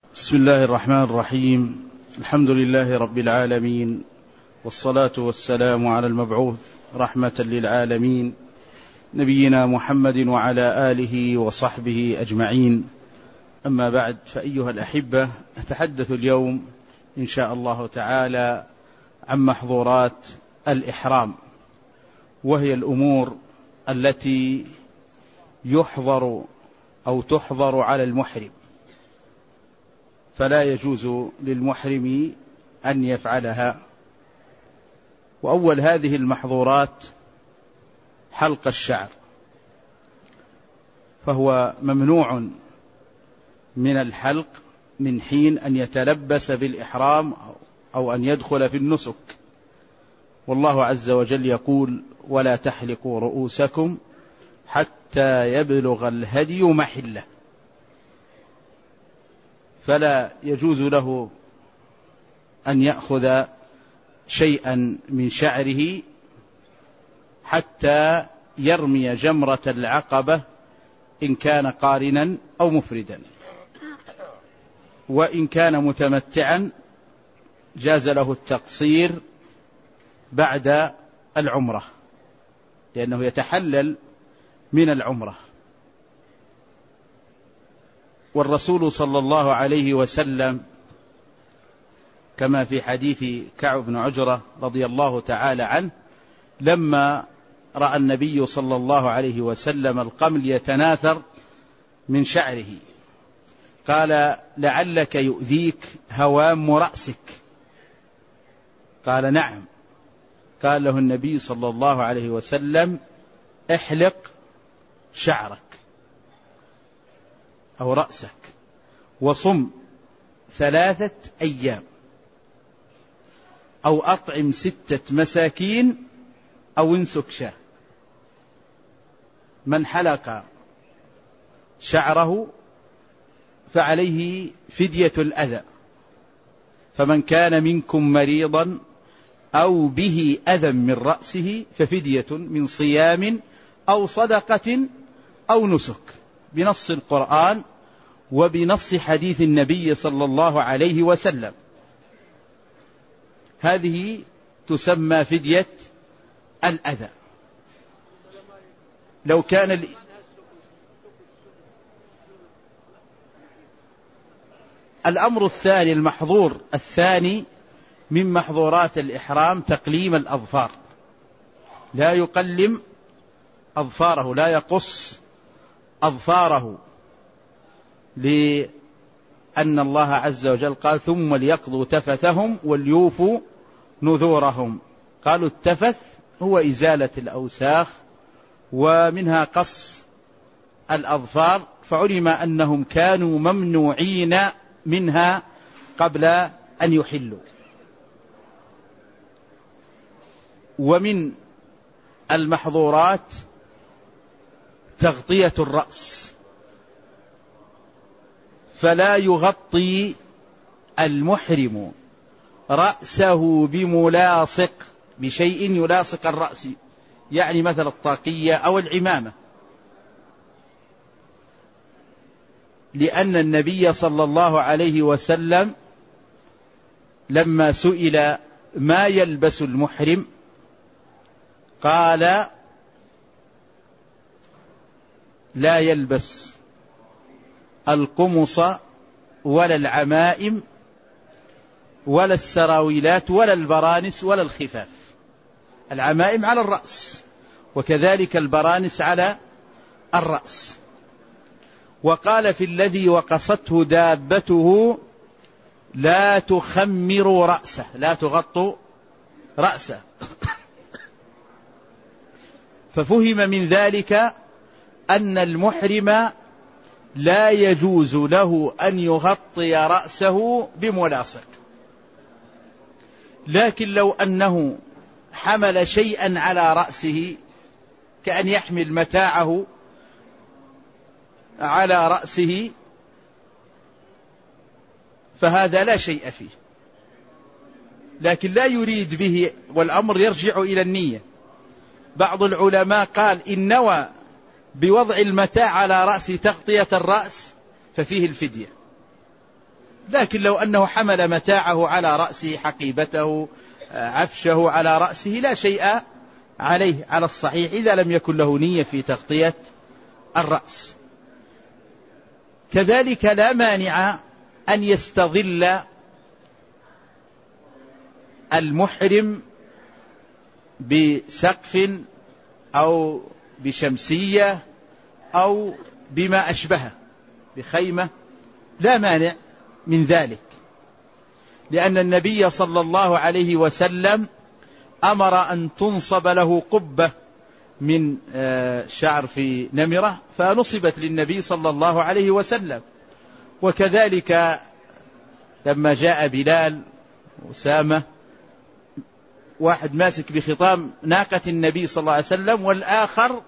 بسم الله الرحمن الرحيم. الحمد لله رب العالمين، والصلاة والسلام على المبعوث رحمة للعالمين نبينا محمد وعلى آله وصحبه أجمعين. أما بعد، فأيها الأحبة، أتحدث اليوم إن شاء الله تعالى عن محظورات الإحرام، وهي الأمور التي يحظر أو تحظر على المحرم، فلا يجوز للمحرم أن يفعلها. وأول هذه المحظورات حلق الشعر، فهو ممنوع من الحلق من حين أن يتلبس بالإحرام أو أن يدخل في النسك. والله عز وجل يقول: ولا تحلقوا رؤوسكم حتى يبلغ الهدي محله. فلا يجوز له أن يأخذ شيئا من شعره حتى يرمي جمرة العقبة، إن كان قارنا أو مفردا. وإن كان متمتعا جاز له التقصير بعد العمرة، لأنه يتحلل من العمرة. والرسول صلى الله عليه وسلم كما في حديث كعب بن عجرة رضي الله تعالى عنه، لما رأى النبي صلى الله عليه وسلم القمل يتناثر من شعره قال: لعلك يؤذيك هوام رأسك. قال: نعم. قال له النبي صلى الله عليه وسلم: احلق شعرك أو رأسك، وصم 3 أيام، أو أطعم 6 مساكين، أو انسك شاه. من حلق شعره فعليه فدية الأذى، فمن كان منكم مريضا أو به أذى من رأسه ففدية من صيام أو صدقة أو نسك، بنص القرآن وبنص حديث النبي صلى الله عليه وسلم. هذه تسمى فدية الأذى. لو كان الأمر الثاني، المحظور الثاني من محظورات الإحرام، تقليم الأظفار. لا يقلم أظفاره، لا يقص أظفاره، لأن الله عز وجل قال: ثم ليقضوا تفثهم وليوفوا نذورهم. قالوا التفث هو إزالة الأوساخ، ومنها قص الأظفار، فعلم أنهم كانوا ممنوعين منها قبل أن يحلوا. ومن المحظورات تغطية الرأس، فلا يغطي المحرم رأسه بملاصق، بشيء يلاصق الرأس، يعني مثل الطاقية أو العمامة، لأن النبي صلى الله عليه وسلم لما سئل ما يلبس المحرم قال: لا يلبس القمص ولا العمائم ولا السراويلات ولا البرانس ولا الخفاف. العمائم على الرأس، وكذلك البرانس على الرأس. وقال في الذي وقصته دابته: لا تخمروا رأسه، لا تغطوا رأسه. ففهم من ذلك أن المحرم لا يجوز له أن يغطي رأسه بملاصق. لكن لو أنه حمل شيئا على رأسه، كأن يحمل متاعه على رأسه، فهذا لا شيء فيه، لكن لا يريد به، والأمر يرجع إلى النية. بعض العلماء قال: إن نوى بوضع المتاع على رأسه تغطية الرأس ففيه الفدية، لكن لو أنه حمل متاعه على رأسه، حقيبته، عفشه على رأسه، لا شيء عليه على الصحيح إذا لم يكن له نية في تغطية الرأس. كذلك لا مانع أن يستظل المحرم بسقف أو بشمسية أو بما أشبهه، بخيمة، لا مانع من ذلك، لأن النبي صلى الله عليه وسلم أمر أن تنصب له قبة من شعر في نمرة، فنصبت للنبي صلى الله عليه وسلم. وكذلك لما جاء بلال وأسامة، واحد ماسك بخطام ناقة النبي صلى الله عليه وسلم، والآخر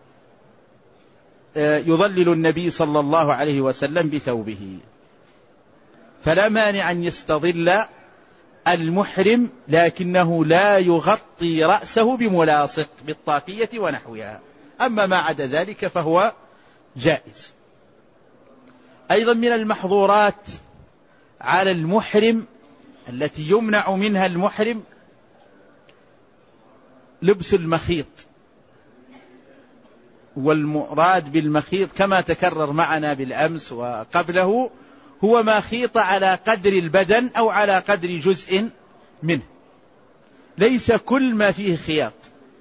يظلل النبي صلى الله عليه وسلم بثوبه، فلا مانع أن يستظل المحرم، لكنه لا يغطي رأسه بملاصق بالطاقية ونحوها، أما ما عدا ذلك فهو جائز. أيضا من المحظورات على المحرم التي يمنع منها المحرم لبس المخيط، والمراد بالمخيط كما تكرر معنا بالأمس وقبله هو ما خيط على قدر البدن أو على قدر جزء منه، ليس كل ما فيه خياط،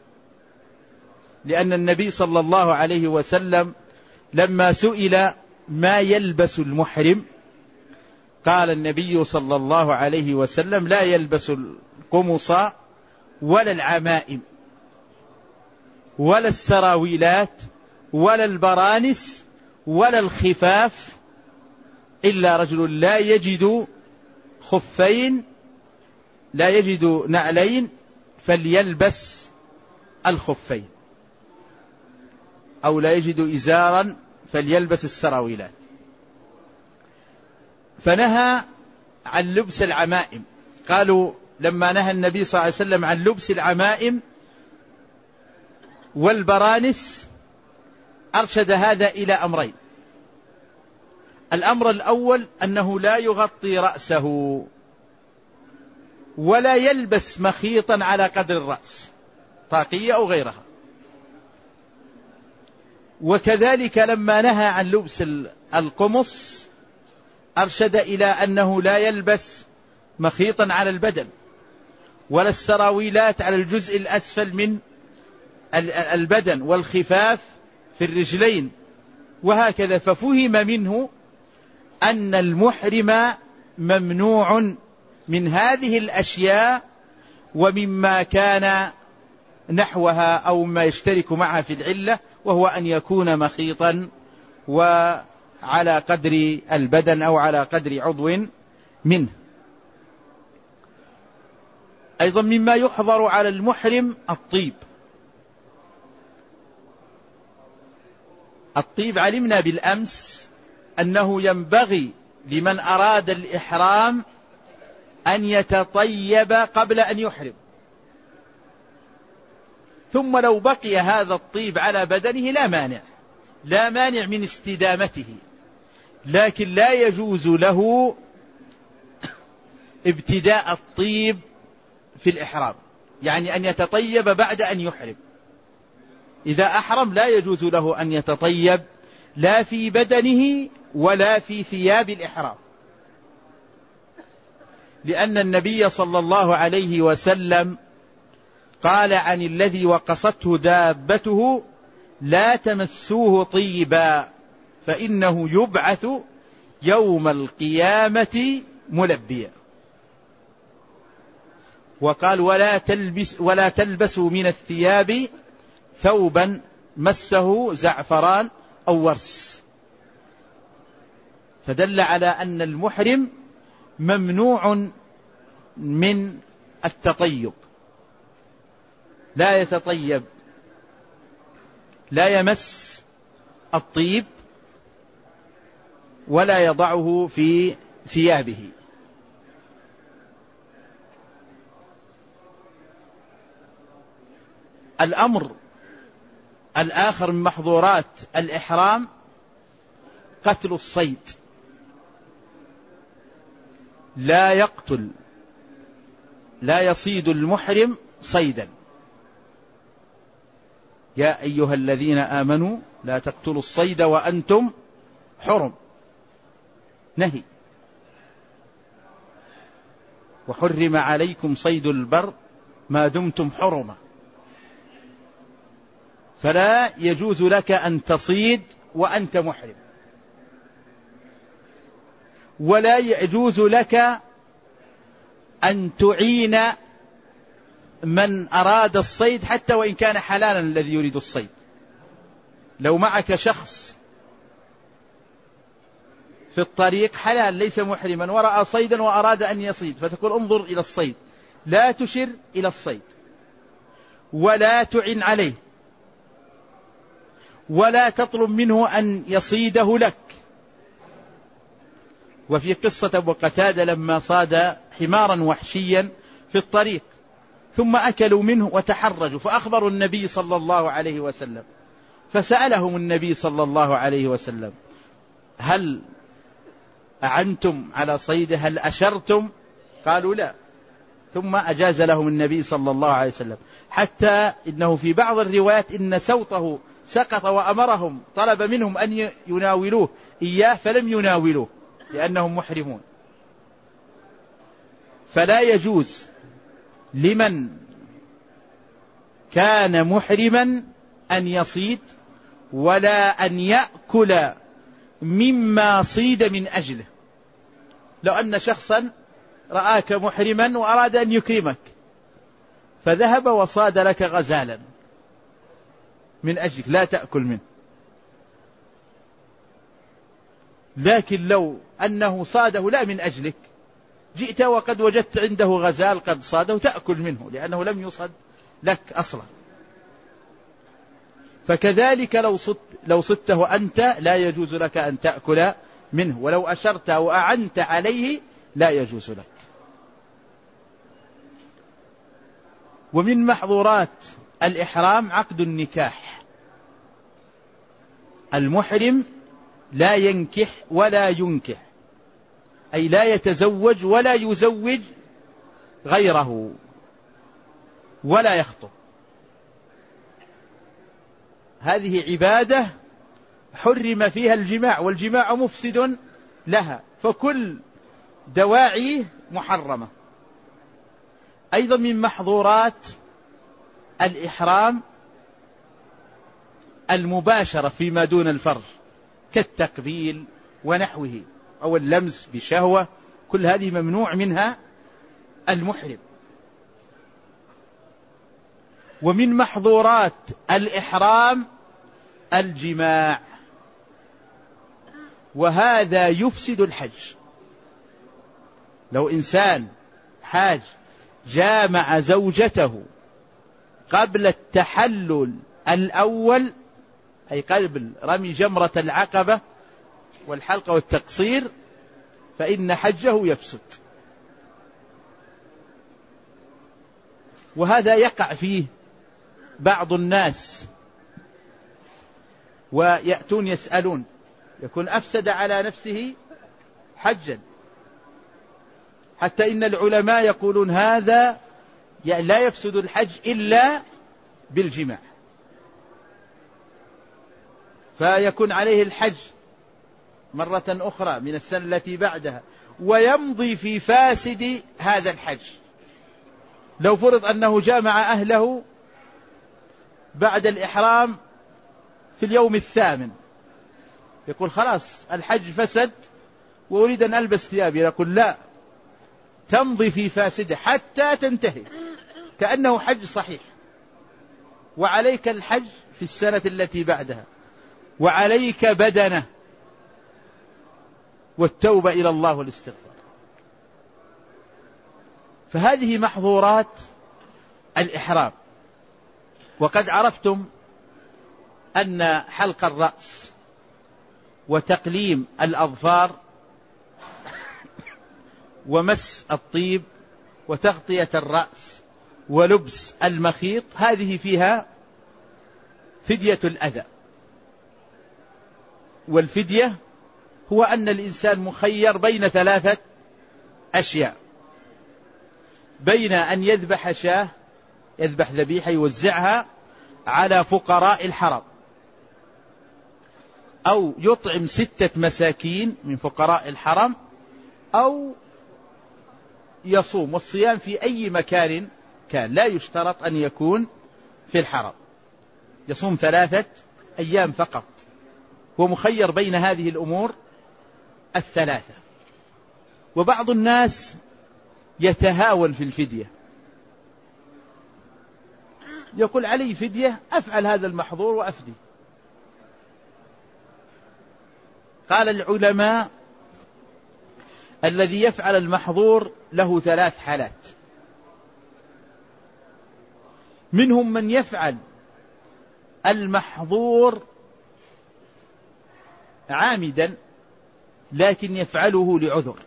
لأن النبي صلى الله عليه وسلم لما سئل ما يلبس المحرم قال النبي صلى الله عليه وسلم لا يلبس القمص ولا العمائم ولا السراويلات ولا البرانس ولا الخفاف إلا رجل لا يجد خفين، لا يجد نعلين، فليلبس الخفين، أو لا يجد إزارا فليلبس السراويلات. فنهى عن لبس العمائم، قالوا لما نهى النبي صلى الله عليه وسلم عن لبس العمائم والبرانس أرشد هذا إلى أمرين: الأمر الأول أنه لا يغطي رأسه ولا يلبس مخيطا على قدر الرأس، طاقية أو غيرها. وكذلك لما نهى عن لبس القمص أرشد إلى أنه لا يلبس مخيطا على البدن ولا السراويلات على الجزء الأسفل من البدن والخفاف في الرجلين، وهكذا. ففهم منه أن المحرم ممنوع من هذه الأشياء ومما كان نحوها أو ما يشترك معها في العلة، وهو أن يكون مخيطا وعلى قدر البدن أو على قدر عضو منه. أيضا مما يحظر على المحرم الطيب. الطيب علمنا بالأمس أنه ينبغي لمن أراد الإحرام أن يتطيب قبل أن يحرم، ثم لو بقي هذا الطيب على بدنه لا مانع من استدامته، لكن لا يجوز له ابتداء الطيب في الإحرام، يعني أن يتطيب بعد أن يحرم. إذا أحرم لا يجوز له أن يتطيب لا في بدنه ولا في ثياب الإحرام، لأن النبي صلى الله عليه وسلم قال عن الذي وقصته دابته لا تمسوه طيبا فإنه يبعث يوم القيامة ملبيا. وقال ولا تلبسوا من الثياب ثوبا مسه زعفران أو ورس، فدل على أن المحرم ممنوع من التطيب، لا يتطيب، لا يمس الطيب ولا يضعه في ثيابه. الأمر الآخر من محظورات الإحرام قتل الصيد، لا يصيد المحرم صيدا. يا أيها الذين آمنوا لا تقتلوا الصيد وأنتم حرم، نهي. وحرم عليكم صيد البر ما دمتم حرما. فلا يجوز لك أن تصيد وأنت محرم، ولا يجوز لك أن تعين من أراد الصيد حتى وإن كان حلالا الذي يريد الصيد. لو معك شخص في الطريق حلال ليس محرما ورأى صيدا وأراد أن يصيد، فتقول انظر إلى الصيد، لا تشر إلى الصيد ولا تعن عليه ولا تطلب منه أن يصيده لك. وفي قصة أبو قتادة لما صاد حمارا وحشيا في الطريق ثم أكلوا منه وتحرجوا، فأخبروا النبي صلى الله عليه وسلم، فسألهم النبي صلى الله عليه وسلم هل أعنتم على صيده، هل أشرتم؟ قالوا لا. ثم أجاز لهم النبي صلى الله عليه وسلم، حتى إنه في بعض الروايات إن سوطه سقط وأمرهم، طلب منهم أن يناولوه إياه فلم يناولوه لأنهم محرمون. فلا يجوز لمن كان محرما أن يصيد ولا أن يأكل مما صيد من أجله. لو أن شخصا رآك محرما وأراد أن يكرمك فذهب وصاد لك غزالا من أجلك، لا تأكل منه. لكن لو أنه صاده لا من أجلك، جئت وقد وجدت عنده غزال قد صاده، تأكل منه لأنه لم يصد لك أصلا. فكذلك لو صدته أنت لا يجوز لك أن تأكل منه، ولو أشرت أو أعنت عليه لا يجوز لك. ومن محظورات الإحرام عقد النكاح. المحرم لا ينكح ولا ينكح، أي لا يتزوج ولا يزوج غيره ولا يخطب. هذه عبادة حرم فيها الجماع، والجماع مفسد لها، فكل دواعيه محرمة. أيضا من محظورات الإحرام المباشرة فيما دون الفرج كالتقبيل ونحوه أو اللمس بشهوة، كل هذه ممنوع منها المحرم. ومن محظورات الإحرام الجماع، وهذا يفسد الحج. لو إنسان حاج جامع زوجته قبل التحلل الأول، أي قبل رمي جمرة العقبة والحلق والتقصير، فإن حجه يفسد. وهذا يقع فيه بعض الناس ويأتون يسألون، يكون أفسد على نفسه حجا، حتى إن العلماء يقولون هذا لا يفسد الحج إلا بالجماع، فيكون عليه الحج مرة أخرى من السنة التي بعدها، ويمضي في فاسد هذا الحج. لو فرض أنه جامع أهله بعد الإحرام في اليوم الثامن، يقول خلاص الحج فسد وأريد أن ألبس ثيابي، يقول لا، تمضي في فاسده حتى تنتهي كأنه حج صحيح، وعليك الحج في السنة التي بعدها، وعليك بدنه والتوبة إلى الله والاستغفار. فهذه محظورات الإحرام. وقد عرفتم أن حلق الرأس وتقليم الأظفار ومس الطيب وتغطية الرأس ولبس المخيط هذه فيها فدية الأذى. والفدية هو أن الإنسان مخير بين 3 أشياء، بين أن يذبح شاة، يذبح ذبيحة يوزعها على فقراء الحرم، أو يطعم 6 مساكين من فقراء الحرم، أو يصوم. والصيام في أي مكان كان، لا يشترط أن يكون في الحرم، يصوم 3 أيام فقط، هو مخير بين هذه الأمور ال3. وبعض الناس يتهاون في الفدية، يقول علي فدية، أفعل هذا المحظور وأفدي. قال العلماء الذي يفعل المحظور له 3 حالات. منهم من يفعل المحظور عامدا لكن يفعله لعذر،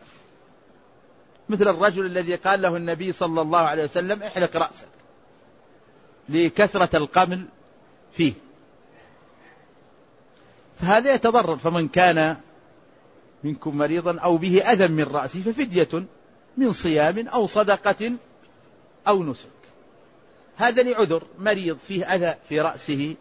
مثل الرجل الذي قال له النبي صلى الله عليه وسلم احلق رأسك لكثرة القمل فيه، فهذا يتضرر. فمن كان منكم مريضا أو به أذى من رأسه ففدية من صيام أو صدقة أو نسك. هذا لعذر، مريض فيه أذى في رأسه،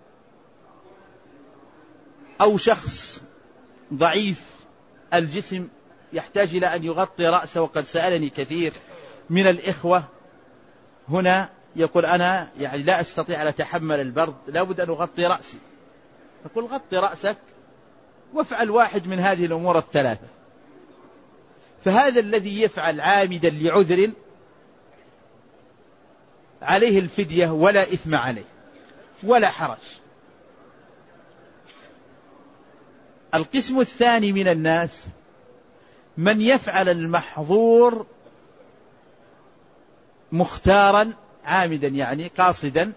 أو شخص ضعيف الجسم يحتاج إلى أن يغطي رأسه. وقد سألني كثير من الإخوة هنا يقول أنا يعني لا أستطيع أن أتحمل البرد، لا بد أن أغطي رأسي. أقول غطي رأسك وافعل واحد من هذه الأمور ال3. فهذا الذي يفعل عامدا لعذر عليه الفدية ولا إثم عليه ولا حرج. القسم الثاني من الناس من يفعل المحظور مختارا عامدا، يعني قاصدا،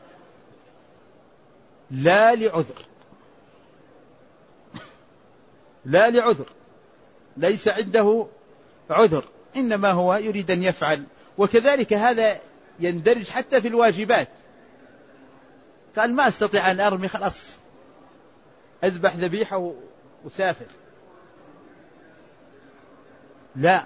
لا لعذر، لا لعذر، ليس عنده عذر، إنما هو يريد أن يفعل. وكذلك هذا يندرج حتى في الواجبات، قال ما أستطيع أن أرمي، خلاص أذبح ذبيحة وسافر. لا،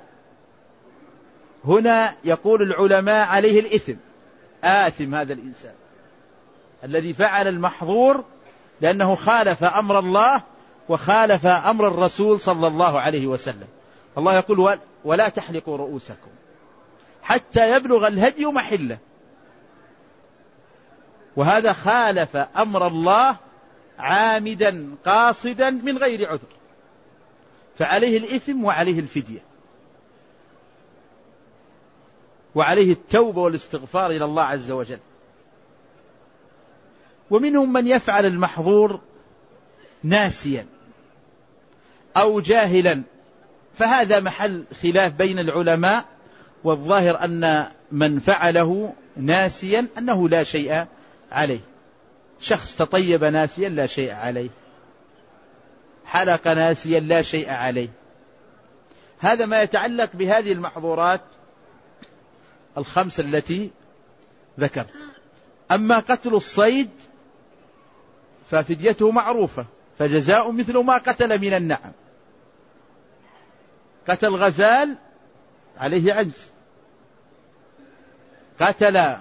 هنا يقول العلماء عليه الإثم، آثم هذا الإنسان الذي فعل المحظور، لأنه خالف أمر الله وخالف أمر الرسول صلى الله عليه وسلم. الله يقول ولا تحلقوا رؤوسكم حتى يبلغ الهدي محله، وهذا خالف أمر الله عامدا قاصدا من غير عذر، فعليه الإثم وعليه الفدية وعليه التوبة والاستغفار إلى الله عز وجل. ومنهم من يفعل المحظور ناسيا أو جاهلا، فهذا محل خلاف بين العلماء، والظاهر أن من فعله ناسيا أنه لا شيء عليه. شخص تطيب ناسيا لا شيء عليه، حلق ناسيا لا شيء عليه. هذا ما يتعلق بهذه المحظورات ال5 التي ذكر. أما قتل الصيد ففديته معروفة، فجزاء مثل ما قتل من النعم. قتل غزال عليه عجز، قتل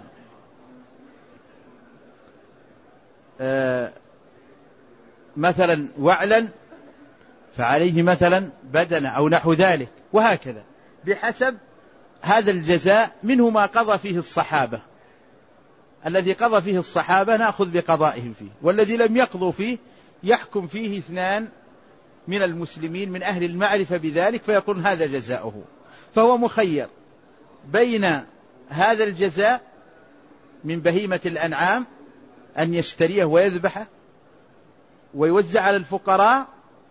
مثلا وعلا فعليه مثلا بدنة أو نحو ذلك، وهكذا بحسب هذا الجزاء. منه ما قضى فيه الصحابة، الذي قضى فيه الصحابة نأخذ بقضائهم فيه، والذي لم يقضوا فيه يحكم فيه 2 من المسلمين من أهل المعرفة بذلك، فيكون هذا جزاؤه. فهو مخير بين هذا الجزاء من بهيمة الأنعام أن يشتريه ويذبحه ويوزع على الفقراء،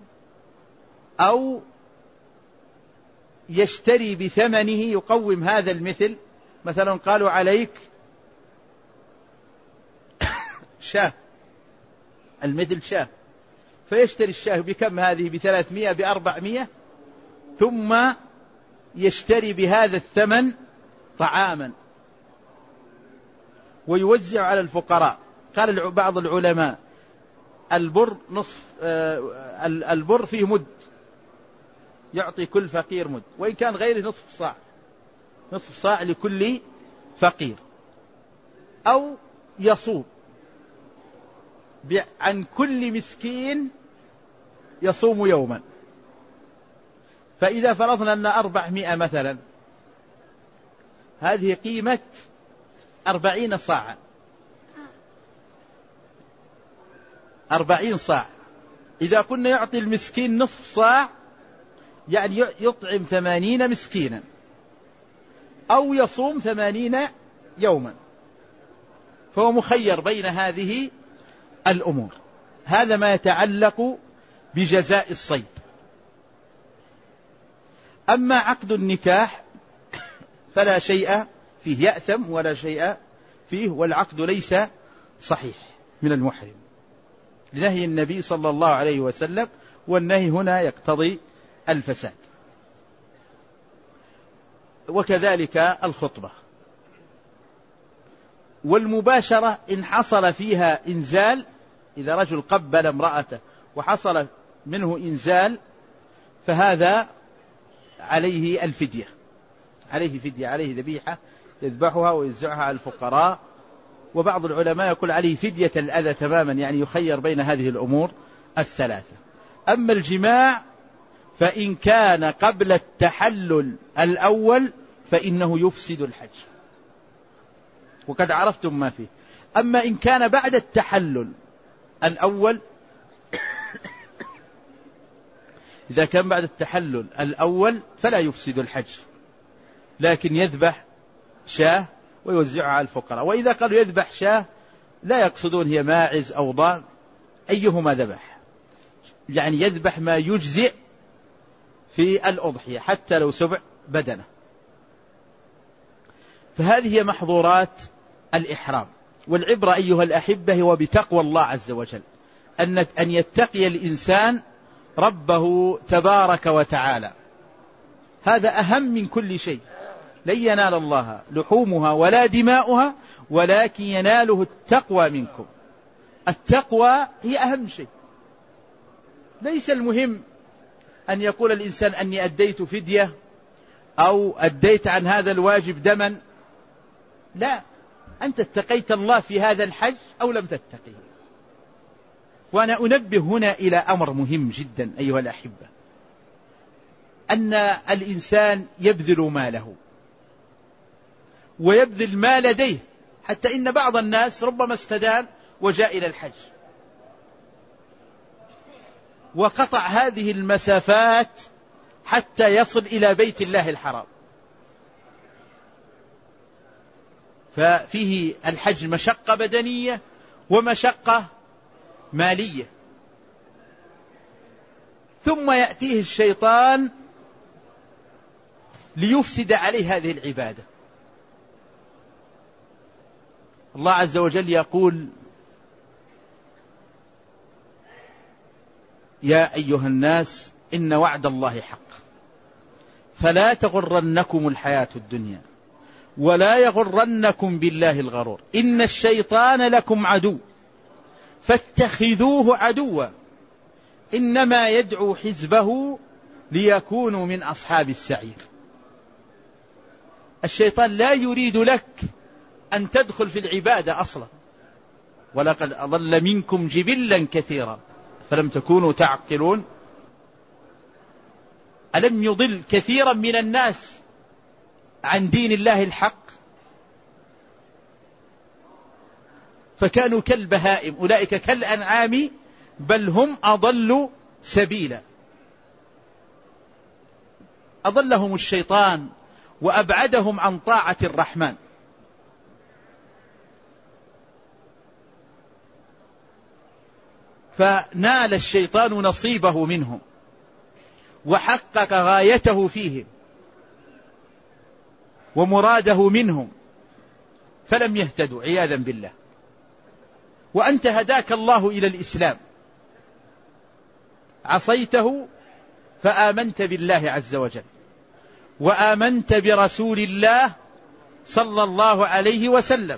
أو يشتري بثمنه يقوم هذا المثل. مثلا قالوا عليك شاه، المثل شاه، فيشتري الشاه بكم هذه؟ ب300 ب400، ثم يشتري بهذا الثمن طعاما ويوزع على الفقراء. قال بعض العلماء البر نصف، البر فيه مد، يعطي كل فقير مد، وإن كان غيره نصف صاع لكل فقير. أو يصوم عن كل مسكين يصوم يوما. فإذا فرضنا أن 400 مثلا، هذه قيمة 40 صاعا، 40 صاع. إذا كنا يعطي المسكين نصف صاع يعني يطعم 80 مسكينا، أو يصوم 80 يوما، فهو مخير بين هذه الأمور. هذا ما يتعلق بجزاء الصيد. أما عقد النكاح فلا شيء فيه، يأثم ولا شيء فيه، والعقد ليس صحيح من المحرم لنهي النبي صلى الله عليه وسلم، والنهي هنا يقتضي الفساد. وكذلك الخطبة والمباشرة إن حصل فيها إنزال، إذا رجل قبل امرأته وحصل منه إنزال فهذا عليه الفدية، عليه فدية، عليه ذبيحة يذبحها ويوزعها على الفقراء. وبعض العلماء يقول عليه فدية الأذى تماما، يعني يخير بين هذه الأمور الثلاثة. أما الجماع فإن كان قبل التحلل الأول فإنه يفسد الحج، وقد عرفتم ما فيه. أما إن كان بعد التحلل الأول، إذا كان بعد التحلل الأول فلا يفسد الحج، لكن يذبح شاة ويوزعها على الفقراء. وإذا قالوا يذبح شاة لا يقصدون هي ماعز أو ضان، أيهما ذبح، يعني يذبح ما يجزئ في الأضحية حتى لو سبع بدنه. فهذه هي محظورات الإحرام. والعبرة أيها الأحبة هو بتقوى الله عز وجل، أن يتقي الإنسان ربه تبارك وتعالى، هذا أهم من كل شيء. لن ينال الله لحومها ولا دماؤها ولكن يناله التقوى منكم. التقوى هي أهم شيء. ليس المهم أن يقول الإنسان أني أديت فدية أو أديت عن هذا الواجب دما، لا، أنت اتقيت الله في هذا الحج أو لم تتقيه. وأنا أنبه هنا إلى أمر مهم جدا أيها الأحبة، أن الإنسان يبذل ماله ويبذل ما لديه، حتى إن بعض الناس ربما استدان وجاء إلى الحج وقطع هذه المسافات حتى يصل إلى بيت الله الحرام. ففيه الحج مشقة بدنية ومشقة مالية. ثم يأتيه الشيطان ليفسد عليه هذه العبادة. الله عز وجل يقول: يا أيها الناس إن وعد الله حق فلا تغرنكم الحياة الدنيا ولا يغرنكم بالله الغرور إن الشيطان لكم عدو فاتخذوه عدوا إنما يدعو حزبه ليكونوا من أصحاب السعير. الشيطان لا يريد لك أن تدخل في العبادة أصلا، ولقد أضل منكم جبلا كثيرا فلم تكونوا تعقلون. ألم يضل كثيرا من الناس عن دين الله الحق فكانوا كالبهائم، أولئك كالأنعام بل هم أضل سبيلا. أضلهم الشيطان وأبعدهم عن طاعة الرحمن. فنال الشيطان نصيبه منهم وحقق غايته فيهم ومراده منهم فلم يهتدوا عياذا بالله. وأنت هداك الله إلى الإسلام، عصيته فآمنت بالله عز وجل وآمنت برسول الله صلى الله عليه وسلم.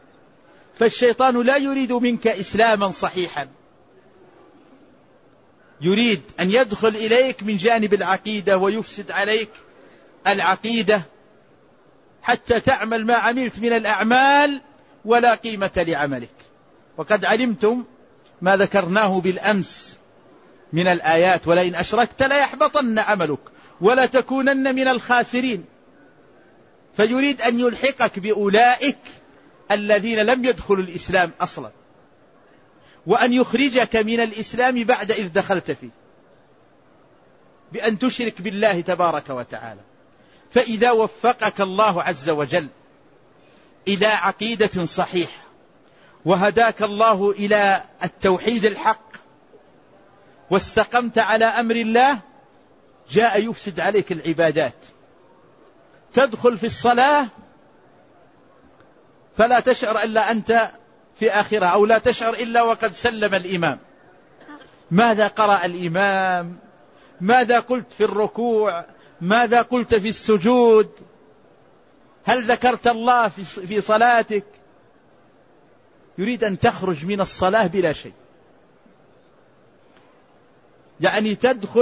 فالشيطان لا يريد منك إسلاما صحيحا، يريد أن يدخل إليك من جانب العقيدة ويفسد عليك العقيدة حتى تعمل ما عملت من الأعمال ولا قيمة لعملك. وقد علمتم ما ذكرناه بالأمس من الآيات: ولئن أشركت ليحبطن عملك ولا تكونن من الخاسرين. فيريد أن يلحقك بأولئك الذين لم يدخلوا الإسلام أصلا، وأن يخرجك من الإسلام بعد إذ دخلت فيه، بأن تشرك بالله تبارك وتعالى. فإذا وفقك الله عز وجل إلى عقيدة صحيحة وهداك الله إلى التوحيد الحق واستقمت على أمر الله، جاء يفسد عليك العبادات. تدخل في الصلاة فلا تشعر إلا أنت في آخرة، أو لا تشعر إلا وقد سلم الإمام. ماذا قرأ الإمام؟ ماذا قلت في الركوع؟ ماذا قلت في السجود؟ هل ذكرت الله في صلاتك؟ يريد أن تخرج من الصلاة بلا شيء، يعني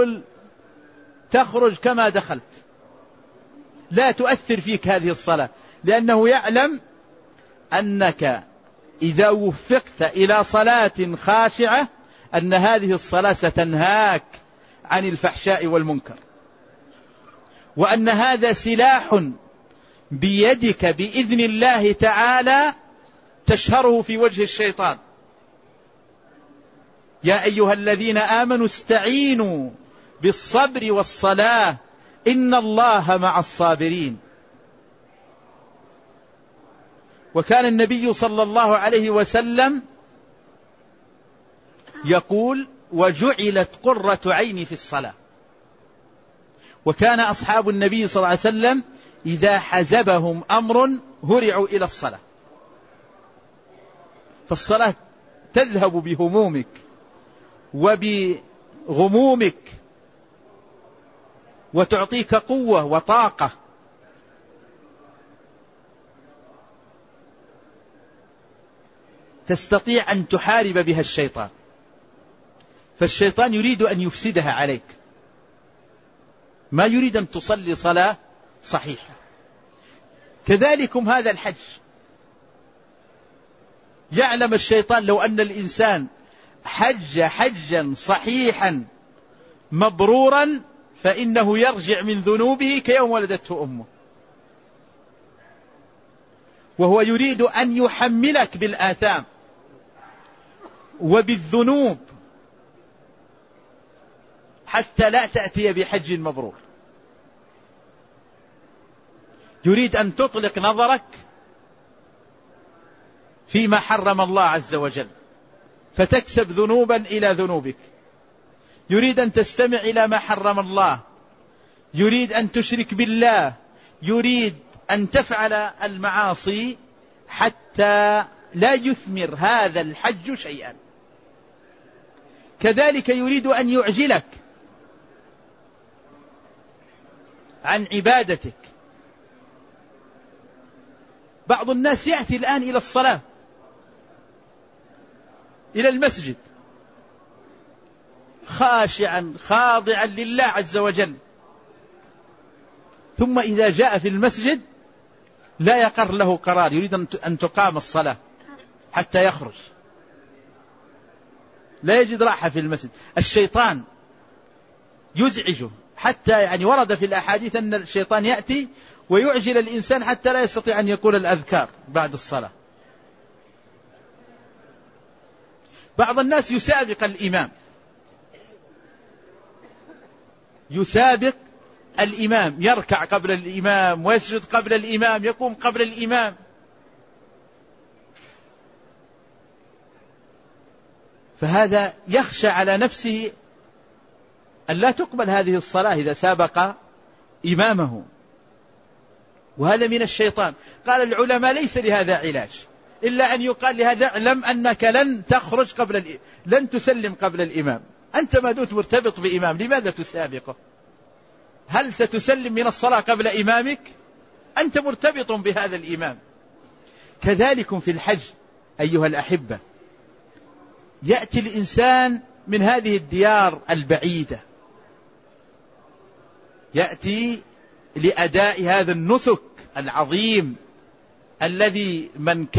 تخرج كما دخلت، لا تؤثر فيك هذه الصلاة، لأنه يعلم أنك إذا وفقت إلى صلاة خاشعة أن هذه الصلاة ستنهاك عن الفحشاء والمنكر، وأن هذا سلاح بيدك بإذن الله تعالى تشهره في وجه الشيطان. يا أيها الذين آمنوا استعينوا بالصبر والصلاة إن الله مع الصابرين. وكان النبي صلى الله عليه وسلم يقول: وجعلت قرة عيني في الصلاة. وكان أصحاب النبي صلى الله عليه وسلم إذا حزبهم أمر هرعوا إلى الصلاة، فالصلاة تذهب بهمومك وبغمومك وتعطيك قوة وطاقة. تستطيع أن تحارب بها الشيطان، فالشيطان يريد أن يفسدها عليك، ما يريد أن تصلي صلاة صحيحة. كذلكم هذا الحج، يعلم الشيطان لو أن الإنسان حج حجا صحيحا مبرورا فإنه يرجع من ذنوبه كيوم ولدته أمه، وهو يريد أن يحملك بالآثام وبالذنوب حتى لا تأتي بحج مبرور. يريد أن تطلق نظرك فيما حرم الله عز وجل فتكسب ذنوبا إلى ذنوبك. يريد أن تستمع إلى ما حرم الله، يريد أن تشرك بالله، يريد أن تفعل المعاصي حتى لا يثمر هذا الحج شيئا. كذلك يريد أن يعجلك عن عبادتك. بعض الناس يأتي الآن إلى الصلاة، إلى المسجد، خاشعا خاضعا لله عز وجل، ثم إذا جاء في المسجد لا يقر له قرار، يريد أن تقام الصلاة حتى يخرج، لا يجد راحة في المسجد. الشيطان يزعجه، حتى ورد في الأحاديث أن الشيطان يأتي ويعجل الإنسان حتى لا يستطيع أن يقول الأذكار بعد الصلاة. بعض الناس يسابق الإمام، يسابق الإمام، يركع قبل الإمام ويسجد قبل الإمام، يقوم قبل الإمام. فهذا يخشى على نفسه أن لا تقبل هذه الصلاة إذا سابق إمامه، وهذا من الشيطان. قال العلماء ليس لهذا علاج إلا أن يقال لهذا: اعلم أنك لن تخرج لن تسلم قبل الإمام. أنت ما دمت مرتبط بإمام لماذا تسابقه؟ هل ستسلم من الصلاة قبل إمامك؟ أنت مرتبط بهذا الإمام. كذلك في الحج أيها الأحبة، يأتي الإنسان من هذه الديار البعيدة يأتي لأداء هذا النسك العظيم الذي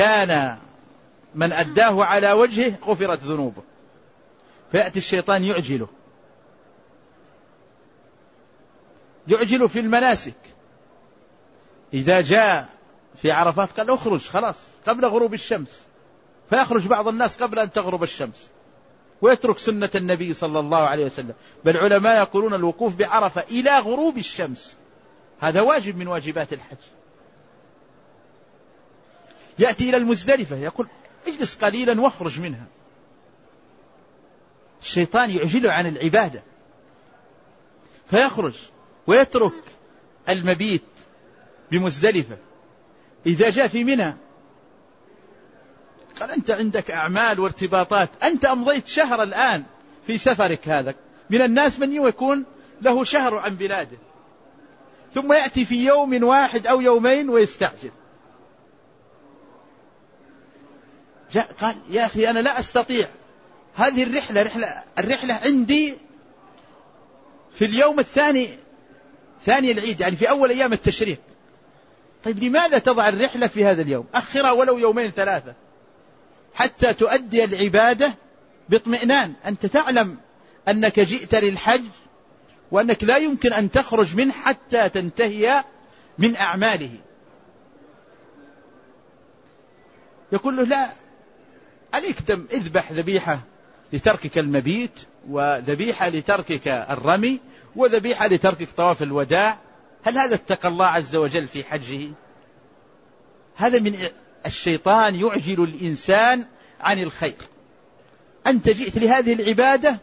من أداه على وجهه غفرت ذنوبه، فيأتي الشيطان يعجل في المناسك. إذا جاء في عرفات قال اخرج خلاص قبل غروب الشمس، فيخرج بعض الناس قبل أن تغرب الشمس ويترك سنة النبي صلى الله عليه وسلم. بل العلماء يقولون الوقوف بعرفة إلى غروب الشمس هذا واجب من واجبات الحج. يأتي إلى المزدلفة يقول اجلس قليلا واخرج منها. الشيطان يعجله عن العبادة فيخرج ويترك المبيت بمزدلفة. إذا جاء في منى قال أنت عندك أعمال وارتباطات، أنت أمضيت شهر الآن في سفرك هذا. من الناس من يكون له شهر عن بلاده ثم يأتي في يوم واحد أو يومين ويستعجل. جاء قال يا أخي أنا لا أستطيع هذه الرحلة عندي في اليوم الثاني ثاني العيد، يعني في أول أيام التشريق. طيب لماذا تضع الرحلة في هذا اليوم؟ أخرها ولو يومين ثلاثة حتى تؤدي العبادة باطمئنان. أنت تعلم أنك جئت للحج وأنك لا يمكن أن تخرج منه حتى تنتهي من أعماله. يقول له لا عليك دم، اذبح ذبيحة لتركك المبيت، وذبيحة لتركك الرمي، وذبيحة لتركك طواف الوداع. هل هذا اتقى الله عز وجل في حجه؟ هذا من الشيطان يعجل الإنسان عن الخير. أنت جئت لهذه العبادة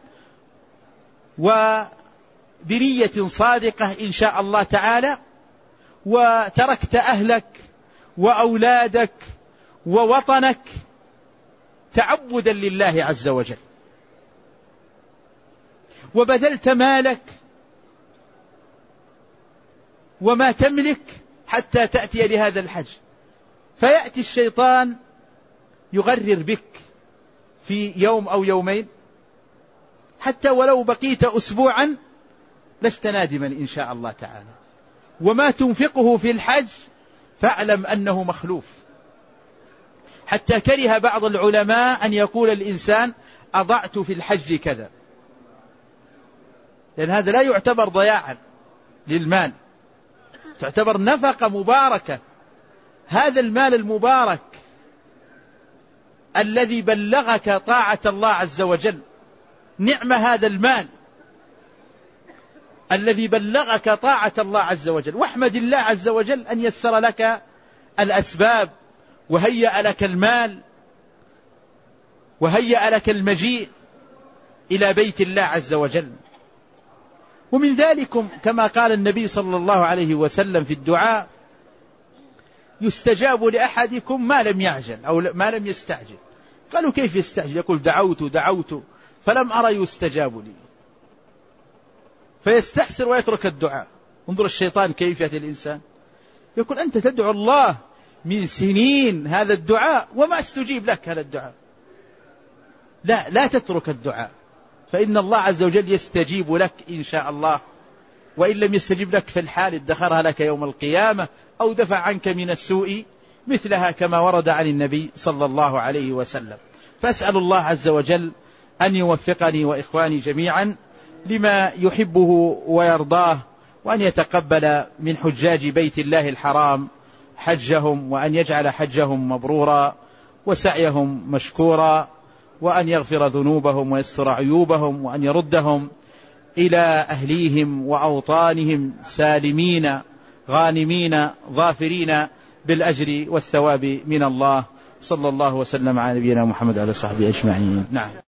وبنية صادقة إن شاء الله تعالى، وتركت أهلك وأولادك ووطنك تعبدا لله عز وجل، وبذلت مالك وما تملك حتى تأتي لهذا الحج. فيأتي الشيطان يغرر بك في يوم أو يومين، حتى ولو بقيت أسبوعا لست نادما إن شاء الله تعالى. وما تنفقه في الحج فاعلم أنه مخلوف. حتى كره بعض العلماء أن يقول الإنسان أضعت في الحج كذا، لأن هذا لا يعتبر ضياعا للمال، تعتبر نفقة مباركة. هذا المال المبارك الذي بلغك طاعة الله عز وجل، نعم هذا المال الذي بلغك طاعة الله عز وجل، واحمد الله عز وجل أن يسر لك الأسباب وهيأ لك المال وهيأ لك المجيء إلى بيت الله عز وجل. ومن ذلكم كما قال النبي صلى الله عليه وسلم في الدعاء يستجاب لأحدكم ما لم يعجل أو ما لم يستعجل. قالوا كيف يستعجل؟ يقول دعوت فلم أرى يستجاب لي، فيستحسر ويترك الدعاء. انظر الشيطان كيف يأتي الإنسان، يقول أنت تدعو الله من سنين هذا الدعاء وما استجيب لك هذا الدعاء. لا تترك الدعاء، فإن الله عز وجل يستجيب لك إن شاء الله، وإن لم يستجيب لك في الحال ادخرها لك يوم القيامة أو دفع عنك من السوء مثلها كما ورد عن النبي صلى الله عليه وسلم. فأسأل الله عز وجل أن يوفقني وإخواني جميعا لما يحبه ويرضاه، وأن يتقبل من حجاج بيت الله الحرام حجهم، وأن يجعل حجهم مبرورا وسعيهم مشكورا، وأن يغفر ذنوبهم ويستر عيوبهم، وأن يردهم إلى أهليهم وأوطانهم سالمين غانمين ظافرين بالأجر والثواب من الله. صلى الله وسلم على نبينا محمد وعلى صحبه أجمعين. نعم.